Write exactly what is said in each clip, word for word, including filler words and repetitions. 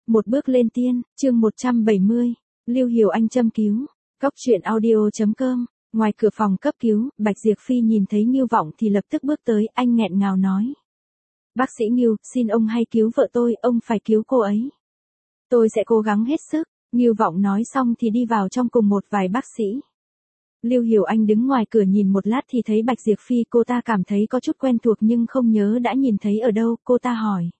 Một bước lên tiên, chương một trăm bảy mươi, Lưu Hiểu Anh châm cứu. Cóc truyện audio chấm com. Ngoài cửa phòng cấp cứu, Bạch Diệp Phi nhìn thấy Ngưu Vọng thì lập tức bước tới, anh nghẹn ngào nói. Bác sĩ Ngưu, xin ông hãy cứu vợ tôi, ông phải cứu cô ấy. Tôi sẽ cố gắng hết sức. Ngưu Vọng nói xong thì đi vào trong cùng một vài bác sĩ. Lưu Hiểu Anh đứng ngoài cửa nhìn một lát thì thấy Bạch Diệp Phi, cô ta cảm thấy có chút quen thuộc nhưng không nhớ đã nhìn thấy ở đâu, cô ta hỏi.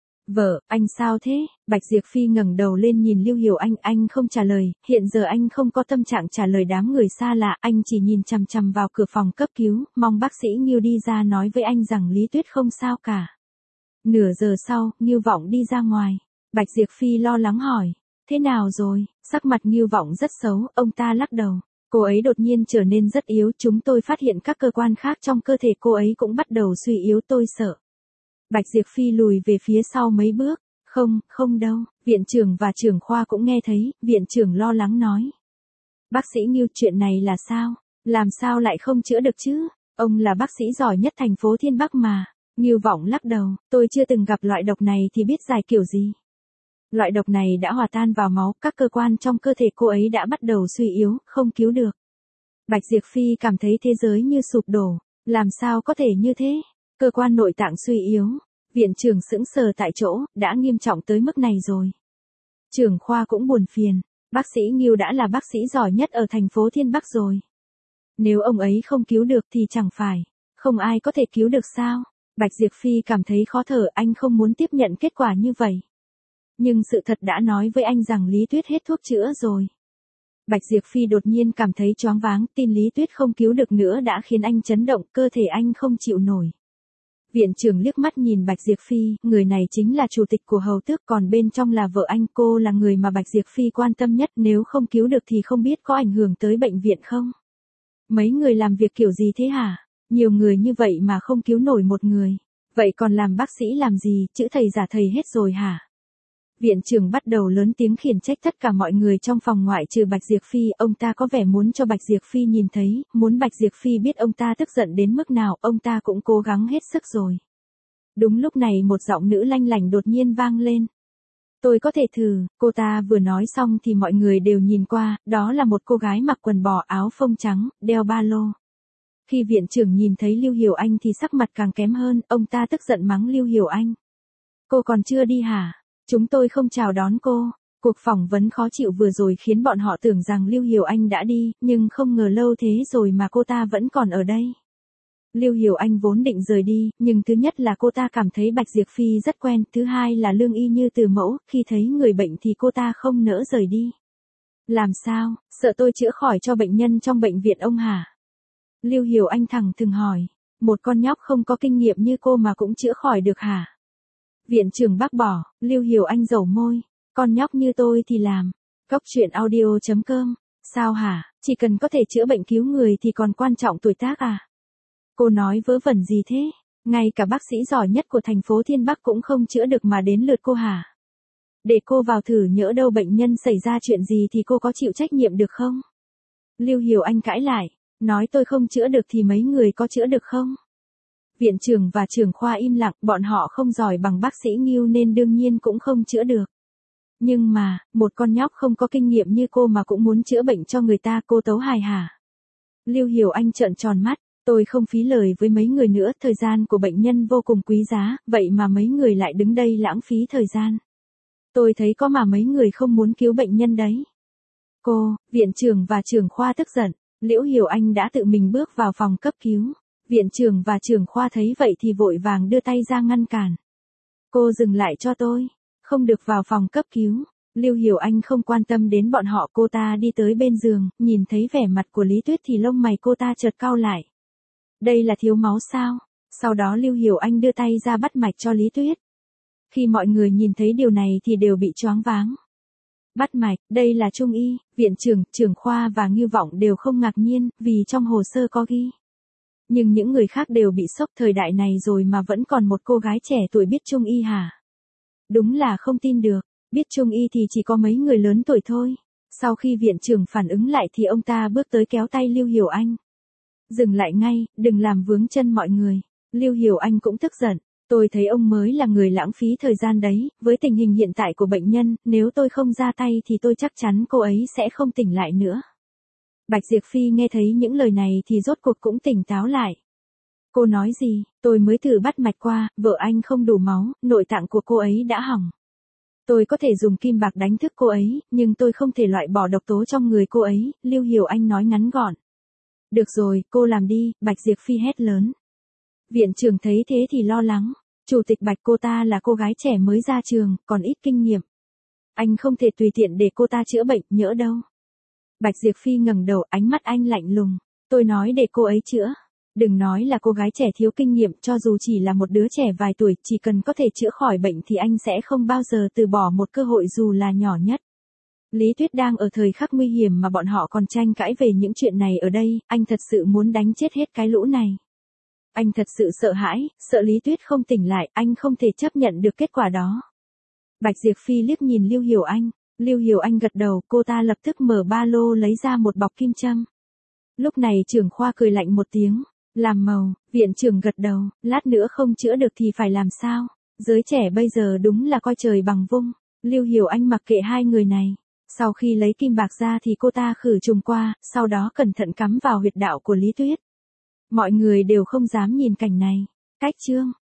Vợ, anh sao thế? Bạch Diệp Phi ngẩng đầu lên nhìn Lưu Hiểu Anh, anh không trả lời, hiện giờ anh không có tâm trạng trả lời đám người xa lạ, anh chỉ nhìn chằm chằm vào cửa phòng cấp cứu, mong bác sĩ Ngưu đi ra nói với anh rằng Lý Tuyết không sao cả. Nửa giờ sau, Ngưu Vọng đi ra ngoài. Bạch Diệp Phi lo lắng hỏi, thế nào rồi? Sắc mặt Ngưu Vọng rất xấu, ông ta lắc đầu. Cô ấy đột nhiên trở nên rất yếu, chúng tôi phát hiện các cơ quan khác trong cơ thể cô ấy cũng bắt đầu suy yếu, tôi sợ. Bạch Diệp Phi lùi về phía sau mấy bước, không, không đâu, viện trưởng và trưởng khoa cũng nghe thấy, viện trưởng lo lắng nói. Bác sĩ Ngưu, chuyện này là sao? Làm sao lại không chữa được chứ? Ông là bác sĩ giỏi nhất thành phố Thiên Bắc mà. Ngưu Vọng lắc đầu, tôi chưa từng gặp loại độc này thì biết giải kiểu gì. Loại độc này đã hòa tan vào máu, các cơ quan trong cơ thể cô ấy đã bắt đầu suy yếu, không cứu được. Bạch Diệp Phi cảm thấy thế giới như sụp đổ, làm sao có thể như thế? Cơ quan nội tạng suy yếu, viện trưởng sững sờ tại chỗ, đã nghiêm trọng tới mức này rồi. Trưởng khoa cũng buồn phiền, bác sĩ Ngưu đã là bác sĩ giỏi nhất ở thành phố Thiên Bắc rồi. Nếu ông ấy không cứu được thì chẳng phải, không ai có thể cứu được sao? Bạch Diệp Phi cảm thấy khó thở, anh không muốn tiếp nhận kết quả như vậy. Nhưng sự thật đã nói với anh rằng Lý Tuyết hết thuốc chữa rồi. Bạch Diệp Phi đột nhiên cảm thấy choáng váng, tin Lý Tuyết không cứu được nữa đã khiến anh chấn động, cơ thể anh không chịu nổi. Viện trưởng liếc mắt nhìn Bạch Diệp Phi, người này chính là chủ tịch của Hầu Tước, còn bên trong là vợ anh, cô là người mà Bạch Diệp Phi quan tâm nhất, nếu không cứu được thì không biết có ảnh hưởng tới bệnh viện không? Mấy người làm việc kiểu gì thế hả? Nhiều người như vậy mà không cứu nổi một người. Vậy còn làm bác sĩ làm gì, chữ thầy giả thầy hết rồi hả? Viện trưởng bắt đầu lớn tiếng khiển trách tất cả mọi người trong phòng ngoại trừ Bạch Diệp Phi, ông ta có vẻ muốn cho Bạch Diệp Phi nhìn thấy, muốn Bạch Diệp Phi biết ông ta tức giận đến mức nào, ông ta cũng cố gắng hết sức rồi. Đúng lúc này một giọng nữ lanh lảnh đột nhiên vang lên. Tôi có thể thử, cô ta vừa nói xong thì mọi người đều nhìn qua, đó là một cô gái mặc quần bò áo phông trắng, đeo ba lô. Khi viện trưởng nhìn thấy Lưu Hiểu Anh thì sắc mặt càng kém hơn, ông ta tức giận mắng Lưu Hiểu Anh. Cô còn chưa đi hả? Chúng tôi không chào đón cô. Cuộc phỏng vấn khó chịu vừa rồi khiến bọn họ tưởng rằng Lưu Hiểu Anh đã đi, nhưng không ngờ lâu thế rồi mà cô ta vẫn còn ở đây. Lưu Hiểu Anh vốn định rời đi, nhưng thứ nhất là cô ta cảm thấy Bạch Diệp Phi rất quen, thứ hai là lương y như từ mẫu, khi thấy người bệnh thì cô ta không nỡ rời đi. Làm sao, sợ tôi chữa khỏi cho bệnh nhân trong bệnh viện ông hả? Lưu Hiểu Anh thẳng thừng hỏi, một con nhóc không có kinh nghiệm như cô mà cũng chữa khỏi được hả? Viện trưởng bác bỏ, Lưu Hiểu Anh dầu môi, con nhóc như tôi thì làm. Cóc truyện audio chấm com, sao hả, chỉ cần có thể chữa bệnh cứu người thì còn quan trọng tuổi tác à? Cô nói vớ vẩn gì thế, ngay cả bác sĩ giỏi nhất của thành phố Thiên Bắc cũng không chữa được mà đến lượt cô hả? Để cô vào thử, nhỡ đâu bệnh nhân xảy ra chuyện gì thì cô có chịu trách nhiệm được không? Lưu Hiểu Anh cãi lại, nói tôi không chữa được thì mấy người có chữa được không? Viện trưởng và trưởng khoa im lặng, bọn họ không giỏi bằng bác sĩ Ngưu nên đương nhiên cũng không chữa được. Nhưng mà, một con nhóc không có kinh nghiệm như cô mà cũng muốn chữa bệnh cho người ta, cô tấu hài hả? Lưu Hiểu Anh trợn tròn mắt, tôi không phí lời với mấy người nữa, thời gian của bệnh nhân vô cùng quý giá, vậy mà mấy người lại đứng đây lãng phí thời gian. Tôi thấy có mà mấy người không muốn cứu bệnh nhân đấy. Cô, viện trưởng và trưởng khoa tức giận, Liễu Hiểu Anh đã tự mình bước vào phòng cấp cứu. Viện trưởng và trưởng khoa thấy vậy thì vội vàng đưa tay ra ngăn cản. Cô dừng lại cho tôi, không được vào phòng cấp cứu. Lưu Hiểu Anh không quan tâm đến bọn họ, cô ta đi tới bên giường, nhìn thấy vẻ mặt của Lý Tuyết thì lông mày cô ta chợt cau lại. Đây là thiếu máu sao? Sau đó Lưu Hiểu Anh đưa tay ra bắt mạch cho Lý Tuyết. Khi mọi người nhìn thấy điều này thì đều bị choáng váng. Bắt mạch, đây là trung y, viện trưởng, trưởng khoa và Ngưu Vọng đều không ngạc nhiên, vì trong hồ sơ có ghi. Nhưng những người khác đều bị sốc, thời đại này rồi mà vẫn còn một cô gái trẻ tuổi biết trung y hả? Đúng là không tin được, biết trung y thì chỉ có mấy người lớn tuổi thôi. Sau khi viện trưởng phản ứng lại thì ông ta bước tới kéo tay Lưu Hiểu Anh. Dừng lại ngay, đừng làm vướng chân mọi người. Lưu Hiểu Anh cũng tức giận, Tôi thấy ông mới là người lãng phí thời gian đấy, với tình hình hiện tại của bệnh nhân, nếu tôi không ra tay thì tôi chắc chắn cô ấy sẽ không tỉnh lại nữa. Bạch Diệp Phi nghe thấy những lời này thì rốt cuộc cũng tỉnh táo lại. Cô nói gì, tôi mới thử bắt mạch qua, vợ anh không đủ máu, nội tạng của cô ấy đã hỏng. Tôi có thể dùng kim bạc đánh thức cô ấy, nhưng tôi không thể loại bỏ độc tố trong người cô ấy, Lưu Hiểu Anh nói ngắn gọn. Được rồi, cô làm đi, Bạch Diệp Phi hét lớn. Viện trưởng thấy thế thì lo lắng. Chủ tịch Bạch cô ta là cô gái trẻ mới ra trường, còn ít kinh nghiệm. Anh không thể tùy tiện để cô ta chữa bệnh, nhỡ đâu. Bạch Diệp Phi ngẩng đầu, ánh mắt anh lạnh lùng. Tôi nói để cô ấy chữa. Đừng nói là cô gái trẻ thiếu kinh nghiệm, cho dù chỉ là một đứa trẻ vài tuổi, chỉ cần có thể chữa khỏi bệnh thì anh sẽ không bao giờ từ bỏ một cơ hội dù là nhỏ nhất. Lý Tuyết đang ở thời khắc nguy hiểm mà bọn họ còn tranh cãi về những chuyện này ở đây, anh thật sự muốn đánh chết hết cái lũ này. Anh thật sự sợ hãi, sợ Lý Tuyết không tỉnh lại, anh không thể chấp nhận được kết quả đó. Bạch Diệp Phi liếc nhìn Lưu Hiểu Anh, Lưu Hiểu Anh gật đầu, cô ta lập tức mở ba lô lấy ra một bọc kim châm. Lúc này trưởng khoa cười lạnh một tiếng, làm màu, viện trưởng gật đầu, lát nữa không chữa được thì phải làm sao? Giới trẻ bây giờ đúng là coi trời bằng vung. Lưu Hiểu Anh mặc kệ hai người này. Sau khi lấy kim bạc ra thì cô ta khử trùng qua, sau đó cẩn thận cắm vào huyệt đạo của Lý Tuyết. Mọi người đều không dám nhìn cảnh này. Cách chương